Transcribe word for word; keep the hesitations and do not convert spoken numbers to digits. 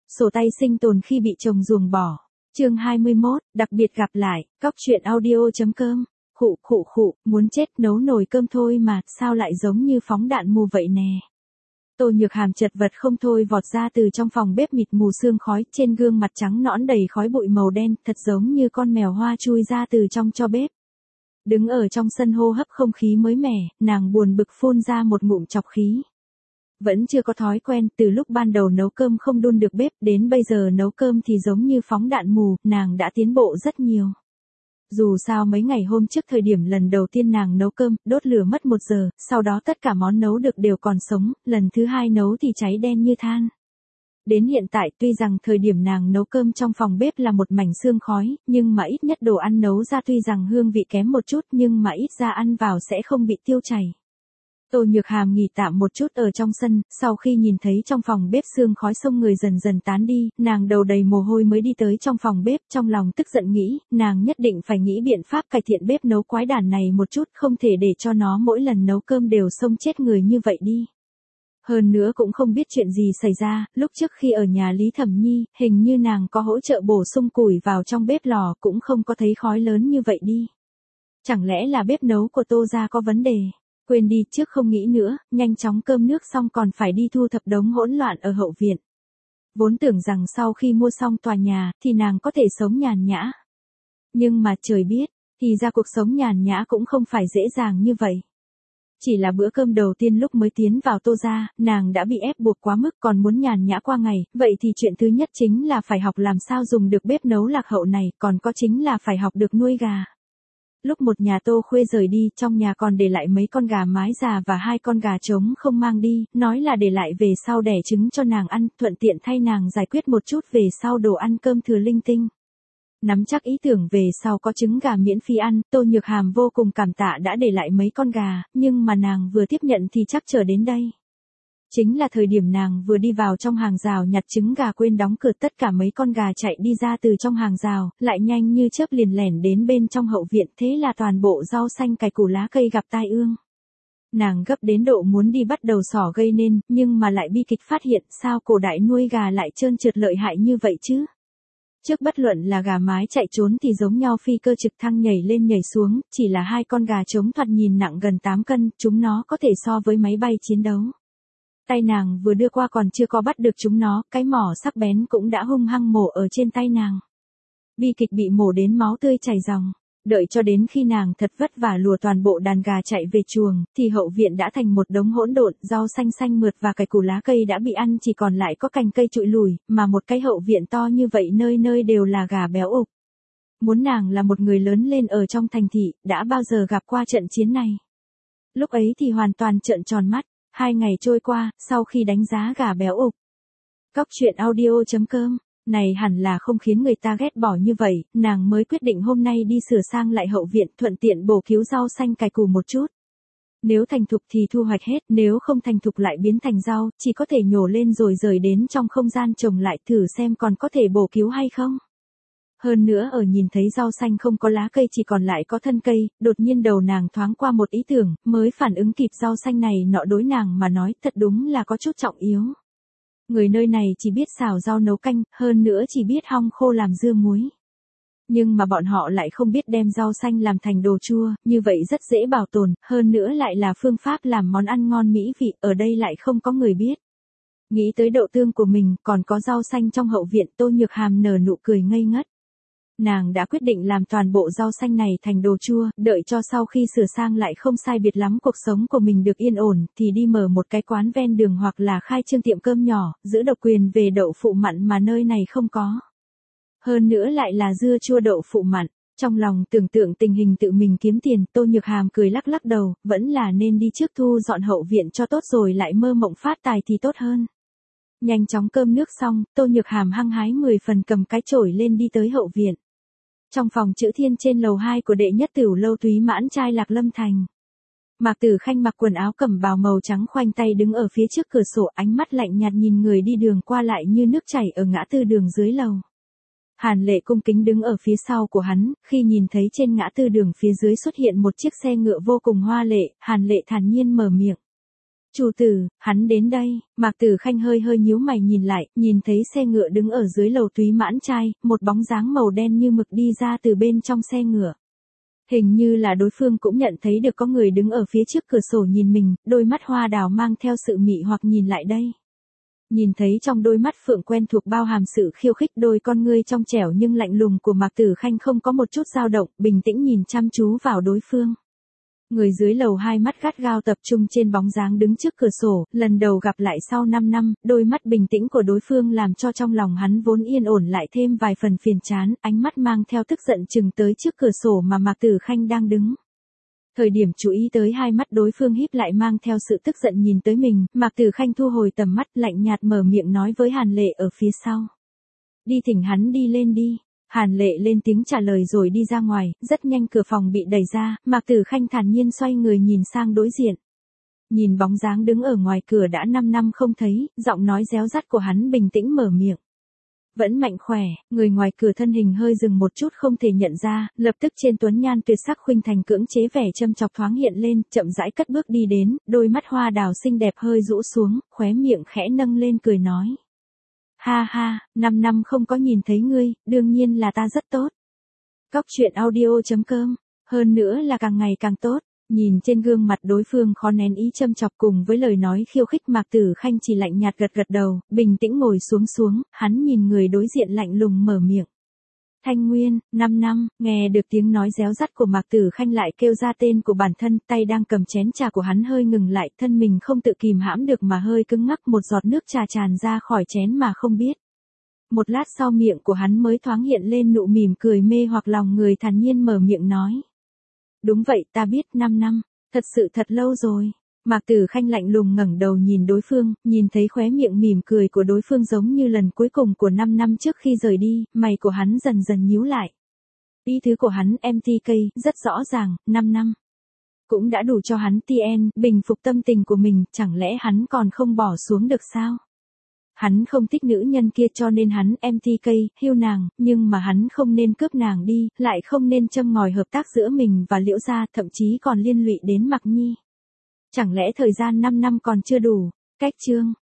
Sổ tay sinh tồn khi bị chồng ruồng bỏ. Chương hai mươi mốt, đặc biệt gặp lại, cóc truyện audio.com. Khụ khụ khụ, muốn chết, nấu nồi cơm thôi mà, sao lại giống như phóng đạn mù vậy nè. Tô Nhược Hàm chật vật không thôi vọt ra từ trong phòng bếp mịt mù sương khói, trên gương mặt trắng nõn đầy khói bụi màu đen, thật giống như con mèo hoa chui ra từ trong tro bếp. Đứng ở trong sân hô hấp không khí mới mẻ, nàng buồn bực phun ra một ngụm chọc khí. Vẫn chưa có thói quen, từ lúc ban đầu nấu cơm không đun được bếp, đến bây giờ nấu cơm thì giống như phóng đạn mù, nàng đã tiến bộ rất nhiều. Dù sao mấy ngày hôm trước thời điểm lần đầu tiên nàng nấu cơm, đốt lửa mất một giờ, sau đó tất cả món nấu được đều còn sống, lần thứ hai nấu thì cháy đen như than. Đến hiện tại tuy rằng thời điểm nàng nấu cơm trong phòng bếp là một mảnh sương khói, nhưng mà ít nhất đồ ăn nấu ra tuy rằng hương vị kém một chút nhưng mà ít ra ăn vào sẽ không bị tiêu chảy. Tô Nhược Hàm nghỉ tạm một chút ở trong sân, sau khi nhìn thấy trong phòng bếp sương khói xông người dần dần tán đi, nàng đầu đầy mồ hôi mới đi tới trong phòng bếp, trong lòng tức giận nghĩ, nàng nhất định phải nghĩ biện pháp cải thiện bếp nấu quái đản này một chút, không thể để cho nó mỗi lần nấu cơm đều xông chết người như vậy đi. Hơn nữa cũng không biết chuyện gì xảy ra, lúc trước khi ở nhà Lý Thẩm Nhi, hình như nàng có hỗ trợ bổ sung củi vào trong bếp lò cũng không có thấy khói lớn như vậy đi. Chẳng lẽ là bếp nấu của Tô gia có vấn đề? Quên đi, trước không nghĩ nữa, nhanh chóng cơm nước xong còn phải đi thu thập đống hỗn loạn ở hậu viện. Vốn tưởng rằng sau khi mua xong tòa nhà, thì nàng có thể sống nhàn nhã. Nhưng mà trời biết, thì ra cuộc sống nhàn nhã cũng không phải dễ dàng như vậy. Chỉ là bữa cơm đầu tiên lúc mới tiến vào Tô gia, nàng đã bị ép buộc quá mức còn muốn nhàn nhã qua ngày, vậy thì chuyện thứ nhất chính là phải học làm sao dùng được bếp nấu lạc hậu này, còn có chính là phải học được nuôi gà. Lúc một nhà Tô Khuê rời đi, trong nhà còn để lại mấy con gà mái già và hai con gà trống không mang đi, nói là để lại về sau đẻ trứng cho nàng ăn, thuận tiện thay nàng giải quyết một chút về sau đồ ăn cơm thừa linh tinh. Nắm chắc ý tưởng về sau có trứng gà miễn phí ăn, Tô Nhược Hàm vô cùng cảm tạ đã để lại mấy con gà, nhưng mà nàng vừa tiếp nhận thì chắc chờ đến đây. Chính là thời điểm nàng vừa đi vào trong hàng rào nhặt trứng gà quên đóng cửa, tất cả mấy con gà chạy đi ra từ trong hàng rào, lại nhanh như chớp liền lẻn đến bên trong hậu viện, thế là toàn bộ rau xanh cải củ lá cây gặp tai ương. Nàng gấp đến độ muốn đi bắt đầu xỏ gây nên, nhưng mà lại bi kịch phát hiện sao cổ đại nuôi gà lại trơn trượt lợi hại như vậy chứ. Trước bất luận là gà mái chạy trốn thì giống nhau phi cơ trực thăng nhảy lên nhảy xuống, chỉ là hai con gà trống thoạt nhìn nặng gần tám cân, chúng nó có thể so với máy bay chiến đấu. Tay nàng vừa đưa qua còn chưa có bắt được chúng nó, cái mỏ sắc bén cũng đã hung hăng mổ ở trên tay nàng. Bi kịch bị mổ đến máu tươi chảy ròng. Đợi cho đến khi nàng thật vất vả lùa toàn bộ đàn gà chạy về chuồng, thì hậu viện đã thành một đống hỗn độn, rau xanh xanh mượt và cải củ lá cây đã bị ăn chỉ còn lại có cành cây trụi lùi, mà một cái hậu viện to như vậy nơi nơi đều là gà béo ục. Muốn nàng là một người lớn lên ở trong thành thị, đã bao giờ gặp qua trận chiến này. Lúc ấy thì hoàn toàn trợn tròn mắt. Hai ngày trôi qua, sau khi đánh giá gà béo ục. Cóc truyện audio.com, này hẳn là không khiến người ta ghét bỏ như vậy, nàng mới quyết định hôm nay đi sửa sang lại hậu viện, thuận tiện bổ cứu rau xanh cải củ một chút. Nếu thành thục thì thu hoạch hết, nếu không thành thục lại biến thành rau, chỉ có thể nhổ lên rồi rời đến trong không gian trồng lại, thử xem còn có thể bổ cứu hay không. Hơn nữa ở nhìn thấy rau xanh không có lá cây chỉ còn lại có thân cây, đột nhiên đầu nàng thoáng qua một ý tưởng, mới phản ứng kịp rau xanh này nọ đối nàng mà nói thật đúng là có chút trọng yếu. Người nơi này chỉ biết xào rau nấu canh, hơn nữa chỉ biết hong khô làm dưa muối. Nhưng mà bọn họ lại không biết đem rau xanh làm thành đồ chua, như vậy rất dễ bảo tồn, hơn nữa lại là phương pháp làm món ăn ngon mỹ vị, ở đây lại không có người biết. Nghĩ tới độ tương của mình, còn có rau xanh trong hậu viện, Tô Nhược Hàm nở nụ cười ngây ngất. Nàng đã quyết định làm toàn bộ rau xanh này thành đồ chua, đợi cho sau khi sửa sang lại không sai biệt lắm cuộc sống của mình được yên ổn, thì đi mở một cái quán ven đường hoặc là khai trương tiệm cơm nhỏ, giữ độc quyền về đậu phụ mặn mà nơi này không có. Hơn nữa lại là dưa chua đậu phụ mặn. Trong lòng tưởng tượng tình hình tự mình kiếm tiền, Tô Nhược Hàm cười lắc lắc đầu, vẫn là nên đi trước thu dọn hậu viện cho tốt rồi lại mơ mộng phát tài thì tốt hơn. Nhanh chóng cơm nước xong, Tô Nhược Hàm hăng hái mười phần cầm cái chổi lên đi tới hậu viện. Trong phòng chữ thiên trên lầu hai của đệ nhất tửu lâu Túy Mãn trai Lạc Lâm Thành. Mạc Tử Khanh mặc quần áo cẩm bào màu trắng khoanh tay đứng ở phía trước cửa sổ, ánh mắt lạnh nhạt nhìn người đi đường qua lại như nước chảy ở ngã tư đường dưới lầu. Hàn Lệ cung kính đứng ở phía sau của hắn, khi nhìn thấy trên ngã tư đường phía dưới xuất hiện một chiếc xe ngựa vô cùng hoa lệ, Hàn Lệ thản nhiên mở miệng. Chủ tử, hắn đến đây. Mạc Tử Khanh hơi hơi nhíu mày nhìn lại, nhìn thấy xe ngựa đứng ở dưới lầu túy mãn trai, một bóng dáng màu đen như mực đi ra từ bên trong xe ngựa. Hình như là đối phương cũng nhận thấy được có người đứng ở phía trước cửa sổ nhìn mình, đôi mắt hoa đào mang theo sự mị hoặc nhìn lại đây. Nhìn thấy trong đôi mắt phượng quen thuộc bao hàm sự khiêu khích, đôi con ngươi trong trẻo nhưng lạnh lùng của Mạc Tử Khanh không có một chút dao động, bình tĩnh nhìn chăm chú vào đối phương. Người dưới lầu hai mắt gắt gao tập trung trên bóng dáng đứng trước cửa sổ, lần đầu gặp lại sau năm năm, đôi mắt bình tĩnh của đối phương làm cho trong lòng hắn vốn yên ổn lại thêm vài phần phiền chán, ánh mắt mang theo tức giận chừng tới trước cửa sổ mà Mạc Tử Khanh đang đứng. Thời điểm chú ý tới hai mắt đối phương híp lại mang theo sự tức giận nhìn tới mình, Mạc Tử Khanh thu hồi tầm mắt lạnh nhạt mở miệng nói với Hàn Lệ ở phía sau. Đi thỉnh hắn đi lên đi. Hàn Lệ lên tiếng trả lời rồi đi ra ngoài, rất nhanh cửa phòng bị đẩy ra, Mạc Tử Khanh thản nhiên xoay người nhìn sang đối diện. Nhìn bóng dáng đứng ở ngoài cửa đã năm năm không thấy, giọng nói réo rắt của hắn bình tĩnh mở miệng. Vẫn mạnh khỏe, người ngoài cửa thân hình hơi dừng một chút không thể nhận ra, lập tức trên tuấn nhan tuyệt sắc khuynh thành cưỡng chế vẻ châm chọc thoáng hiện lên, chậm rãi cất bước đi đến, đôi mắt hoa đào xinh đẹp hơi rũ xuống, khóe miệng khẽ nâng lên cười nói. Ha ha, năm năm không có nhìn thấy ngươi, đương nhiên là ta rất tốt. Cóc truyện audio chấm com, hơn nữa là càng ngày càng tốt. Nhìn trên gương mặt đối phương khó nén ý châm chọc cùng với lời nói khiêu khích, Mạc Tử Khanh chỉ lạnh nhạt gật gật đầu, bình tĩnh ngồi xuống xuống, hắn nhìn người đối diện lạnh lùng mở miệng. Thanh Nguyên, năm năm, nghe được tiếng nói réo rắt của Mạc Tử Khanh lại kêu ra tên của bản thân, tay đang cầm chén trà của hắn hơi ngừng lại, thân mình không tự kìm hãm được mà hơi cứng ngắc, một giọt nước trà tràn ra khỏi chén mà không biết. Một lát sau miệng của hắn mới thoáng hiện lên nụ mỉm cười mê hoặc lòng người, thản nhiên mở miệng nói. Đúng vậy, ta biết, năm năm, thật sự thật lâu rồi. Mạc Tử Khanh lạnh lùng ngẩng đầu nhìn đối phương, nhìn thấy khóe miệng mỉm cười của đối phương giống như lần cuối cùng của năm năm trước khi rời đi, mày của hắn dần dần nhíu lại. Ý tứ của hắn em tê ca, rất rõ ràng, năm năm. Cũng đã đủ cho hắn tê en, bình phục tâm tình của mình, chẳng lẽ hắn còn không bỏ xuống được sao? Hắn không thích nữ nhân kia cho nên hắn em tê ca, hiêu nàng, nhưng mà hắn không nên cướp nàng đi, lại không nên châm ngòi hợp tác giữa mình và Liễu gia, thậm chí còn liên lụy đến Mạc Nhi. Chẳng lẽ thời gian năm năm còn chưa đủ? Cách chương